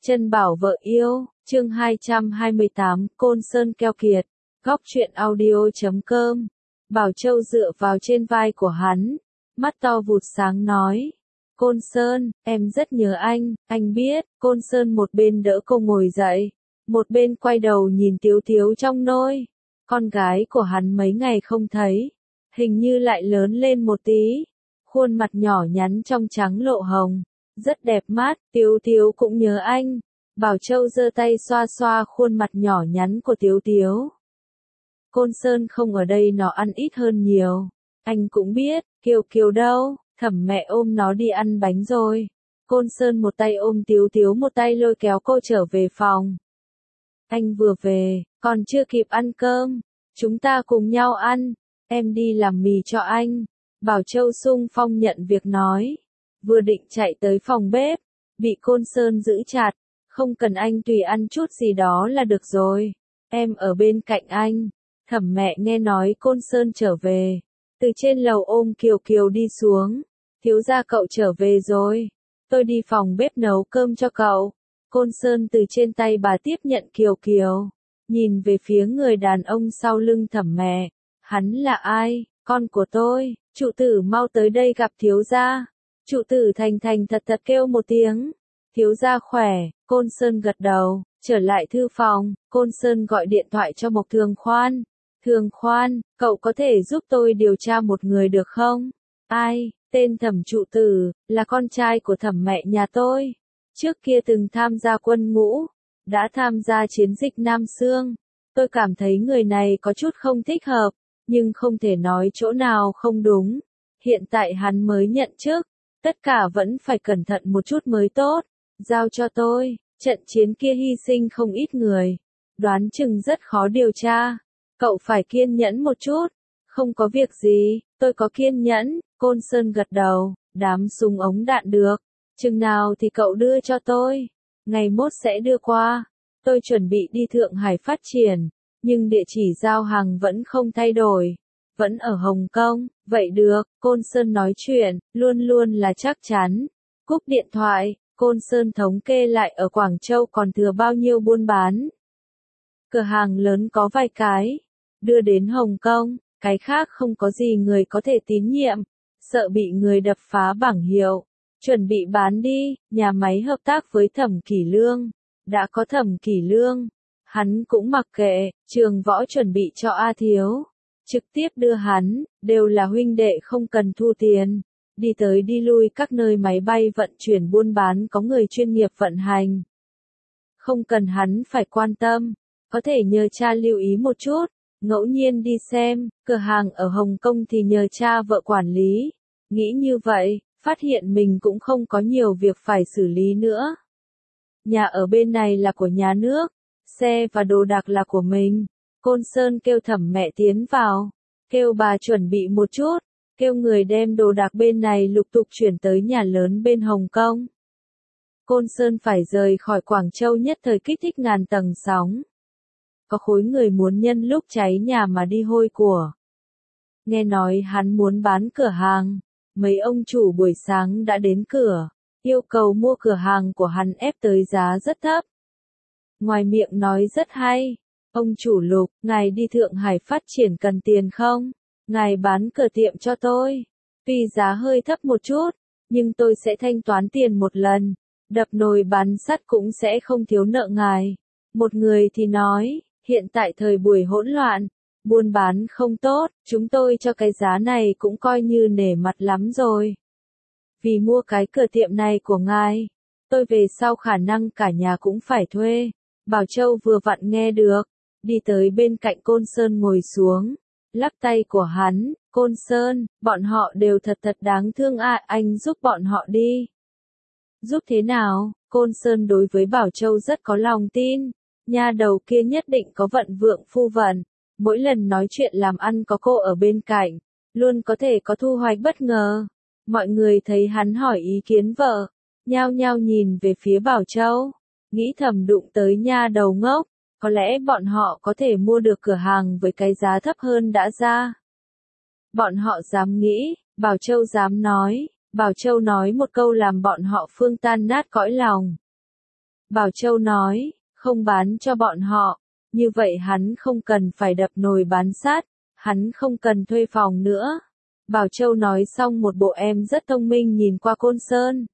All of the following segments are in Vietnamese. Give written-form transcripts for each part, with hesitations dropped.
Chân bảo vợ yêu, chương 228, Côn Sơn keo kiệt, góc truyện audio.com. Bảo Châu dựa vào trên vai của hắn, mắt to vụt sáng nói. Côn Sơn, em rất nhớ anh biết. Côn Sơn một bên đỡ cô ngồi dậy, một bên quay đầu nhìn Tiếu Tiếu trong nôi. Con gái của hắn mấy ngày không thấy, hình như lại lớn lên một tí. Khuôn mặt nhỏ nhắn trong trắng lộ hồng, rất đẹp mắt. Tiếu Tiếu cũng nhớ anh. Bảo Châu giơ tay xoa xoa khuôn mặt nhỏ nhắn của Tiếu Tiếu. Côn Sơn không ở đây nó ăn ít hơn nhiều. Anh cũng biết, Kiều Kiều đâu, Thẩm mẹ ôm nó đi ăn bánh rồi. Côn Sơn một tay ôm Tiếu Tiếu một tay lôi kéo cô trở về phòng. Anh vừa về, còn chưa kịp ăn cơm. Chúng ta cùng nhau ăn, em đi làm mì cho anh. Bảo Châu xung phong nhận việc nói. Vừa định chạy tới phòng bếp, bị Côn Sơn giữ chặt. Không cần anh tùy ăn chút gì đó là được rồi. Em ở bên cạnh anh. Thẩm mẹ nghe nói Côn Sơn trở về, từ trên lầu ôm Kiều Kiều đi xuống. Thiếu gia cậu trở về rồi. Tôi đi phòng bếp nấu cơm cho cậu. Côn Sơn từ trên tay bà tiếp nhận Kiều Kiều. Nhìn về phía người đàn ông sau lưng Thẩm mẹ. Hắn là ai? Con của tôi. Trụ tử mau tới đây gặp thiếu gia. Trụ tử thành thành thật thật kêu một tiếng. Thiếu gia khỏe. Côn Sơn gật đầu. Trở lại thư phòng, Côn Sơn gọi điện thoại cho Mộc Thường Khoan. Thường Khoan, cậu có thể giúp tôi điều tra một người được không? Ai? Tên Thẩm Trụ Tử, là con trai của Thẩm mẹ nhà tôi. Trước kia từng tham gia quân ngũ, đã tham gia chiến dịch Nam Xương. Tôi cảm thấy người này có chút không thích hợp, nhưng không thể nói chỗ nào không đúng. Hiện tại hắn mới nhận chức, tất cả vẫn phải cẩn thận một chút mới tốt. Giao cho tôi. Trận chiến kia hy sinh không ít người, đoán chừng rất khó điều tra. Cậu phải kiên nhẫn một chút. Không có việc gì, tôi có kiên nhẫn. Côn Sơn gật đầu. Đám súng ống đạn được, chừng nào thì cậu đưa cho tôi. Ngày mốt sẽ đưa qua. Tôi chuẩn bị đi Thượng Hải phát triển, nhưng địa chỉ giao hàng vẫn không thay đổi, vẫn ở Hồng Kông. Vậy được. Côn Sơn nói chuyện luôn luôn là chắc chắn. Cúp điện thoại, Côn Sơn thống kê lại ở Quảng Châu còn thừa bao nhiêu buôn bán. Cửa hàng lớn có vài cái, đưa đến Hồng Kông, cái khác không có gì người có thể tín nhiệm, sợ bị người đập phá bảng hiệu. Chuẩn bị bán đi. Nhà máy hợp tác với Thẩm Kỷ Lương. Đã có Thẩm Kỷ Lương, hắn cũng mặc kệ. Trường Võ chuẩn bị cho A Thiếu, trực tiếp đưa hắn, đều là huynh đệ không cần thu tiền. Đi tới đi lui các nơi máy bay vận chuyển buôn bán có người chuyên nghiệp vận hành. Không cần hắn phải quan tâm, có thể nhờ cha lưu ý một chút, ngẫu nhiên đi xem, cửa hàng ở Hồng Kông thì nhờ cha vợ quản lý. Nghĩ như vậy, phát hiện mình cũng không có nhiều việc phải xử lý nữa. Nhà ở bên này là của nhà nước, xe và đồ đạc là của mình. Côn Sơn kêu Thẩm mẹ tiến vào, kêu bà chuẩn bị một chút. Kêu người đem đồ đạc bên này lục tục chuyển tới nhà lớn bên Hồng Kông. Côn Sơn phải rời khỏi Quảng Châu nhất thời kích thích ngàn tầng sóng. Có khối người muốn nhân lúc cháy nhà mà đi hôi của. Nghe nói hắn muốn bán cửa hàng, mấy ông chủ buổi sáng đã đến cửa, yêu cầu mua cửa hàng của hắn ép tới giá rất thấp. Ngoài miệng nói rất hay, ông chủ Lục, ngài đi Thượng Hải phát triển cần tiền không? Ngài bán cửa tiệm cho tôi. Tuy giá hơi thấp một chút, nhưng tôi sẽ thanh toán tiền một lần. Đập nồi bán sắt cũng sẽ không thiếu nợ ngài. Một người thì nói, hiện tại thời buổi hỗn loạn, buôn bán không tốt, chúng tôi cho cái giá này cũng coi như nể mặt lắm rồi. Vì mua cái cửa tiệm này của ngài, tôi về sau khả năng cả nhà cũng phải thuê. Bảo Châu vừa vặn nghe được, đi tới bên cạnh Côn Sơn ngồi xuống. Lắc tay của hắn. Côn Sơn, bọn họ đều thật thật đáng thương anh giúp bọn họ đi. Giúp thế nào? Côn Sơn đối với Bảo Châu rất có lòng tin. Nha đầu kia nhất định có vận vượng phu vận. Mỗi lần nói chuyện làm ăn có cô ở bên cạnh, luôn có thể có thu hoạch bất ngờ. Mọi người thấy hắn hỏi ý kiến vợ, nhao nhao nhìn về phía Bảo Châu, nghĩ thầm đụng tới nha đầu ngốc. Có lẽ bọn họ có thể mua được cửa hàng với cái giá thấp hơn đã ra. Bọn họ dám nghĩ, Bảo Châu dám nói. Bảo Châu nói một câu làm bọn họ phương tan nát cõi lòng. Bảo Châu nói, không bán cho bọn họ, như vậy hắn không cần phải đập nồi bán sắt, hắn không cần thuê phòng nữa. Bảo Châu nói xong một bộ em rất thông minh nhìn qua Côn Sơn.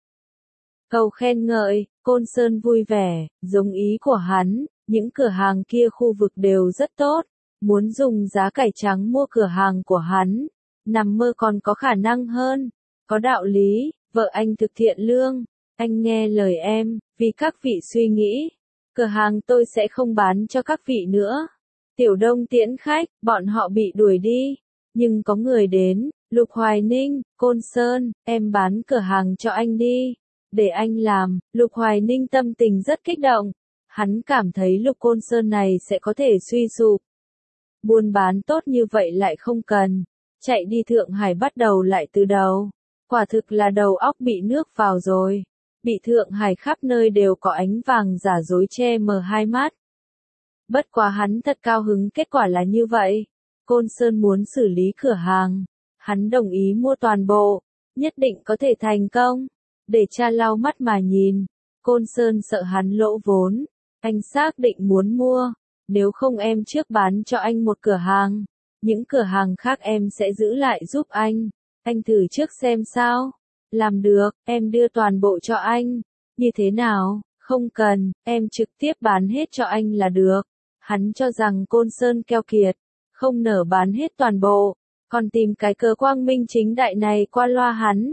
Cầu khen ngợi, Côn Sơn vui vẻ, giống ý của hắn, những cửa hàng kia khu vực đều rất tốt, muốn dùng giá cải trắng mua cửa hàng của hắn, nằm mơ còn có khả năng hơn, có đạo lý, vợ anh thực thiện lương, anh nghe lời em, vì các vị suy nghĩ, cửa hàng tôi sẽ không bán cho các vị nữa. Tiểu Đông tiễn khách, bọn họ bị đuổi đi, nhưng có người đến, Lục Hoài Ninh, Côn Sơn, em bán cửa hàng cho anh đi. Để anh làm, Lục Hoài Ninh tâm tình rất kích động. Hắn cảm thấy Lục Côn Sơn này sẽ có thể suy sụp. Buôn bán tốt như vậy lại không cần. Chạy đi Thượng Hải bắt đầu lại từ đầu. Quả thực là đầu óc bị nước vào rồi. Bị Thượng Hải khắp nơi đều có ánh vàng giả dối che mờ hai mắt. Bất quá hắn thật cao hứng kết quả là như vậy. Côn Sơn muốn xử lý cửa hàng. Hắn đồng ý mua toàn bộ. Nhất định có thể thành công. Để cha lau mắt mà nhìn, Côn Sơn sợ hắn lỗ vốn, anh xác định muốn mua, nếu không em trước bán cho anh một cửa hàng, những cửa hàng khác em sẽ giữ lại giúp anh thử trước xem sao, làm được, em đưa toàn bộ cho anh, như thế nào, không cần, em trực tiếp bán hết cho anh là được, hắn cho rằng Côn Sơn keo kiệt, không nỡ bán hết toàn bộ, còn tìm cái cớ quang minh chính đại này qua loa hắn.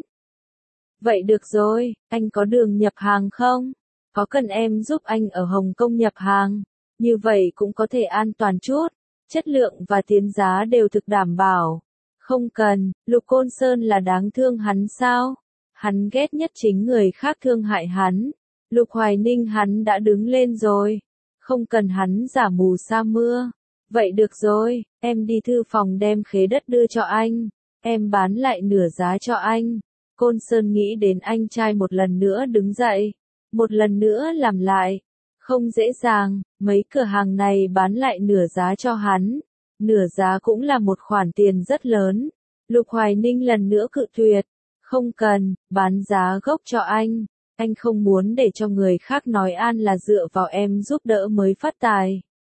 Vậy được rồi, anh có đường nhập hàng không? Có cần em giúp anh ở Hồng Kông nhập hàng? Như vậy cũng có thể an toàn chút, chất lượng và tiến giá đều thực đảm bảo. Không cần, Lục Côn Sơn là đáng thương hắn sao? Hắn ghét nhất chính người khác thương hại hắn. Lục Hoài Ninh hắn đã đứng lên rồi. Không cần hắn giả mù sa mưa. Vậy được rồi, em đi thư phòng đem khế đất đưa cho anh. Em bán lại nửa giá cho anh. Côn Sơn nghĩ đến anh trai một lần nữa đứng dậy, một lần nữa làm lại. Không dễ dàng, mấy cửa hàng này bán lại nửa giá cho hắn. Nửa giá cũng là một khoản tiền rất lớn. Lục Hoài Ninh lần nữa cự tuyệt. Không cần, bán giá gốc cho anh. Anh không muốn để cho người khác nói An là dựa vào em giúp đỡ mới phát tài.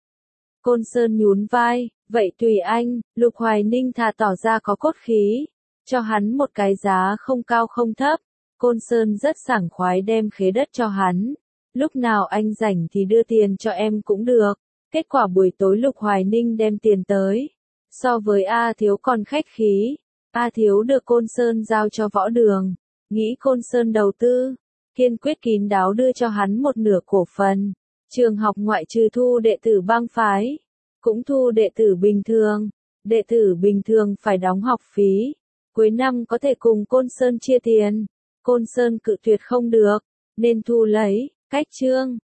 Côn Sơn nhún vai, vậy tùy anh, Lục Hoài Ninh thà tỏ ra có cốt khí. Cho hắn một cái giá không cao không thấp, Côn Sơn rất sảng khoái đem khế đất cho hắn. Lúc nào anh rảnh thì đưa tiền cho em cũng được. Kết quả buổi tối Lục Hoài Ninh đem tiền tới. So với A Thiếu còn khách khí, A Thiếu được Côn Sơn giao cho Võ Đường. Nghĩ Côn Sơn đầu tư, kiên quyết kín đáo đưa cho hắn một nửa cổ phần. Trường học ngoại trừ thu đệ tử bang phái, cũng thu đệ tử bình thường. Đệ tử bình thường phải đóng học phí. Cuối năm có thể cùng Côn Sơn chia tiền. Côn Sơn cự tuyệt không được, nên thu lấy, cách chương.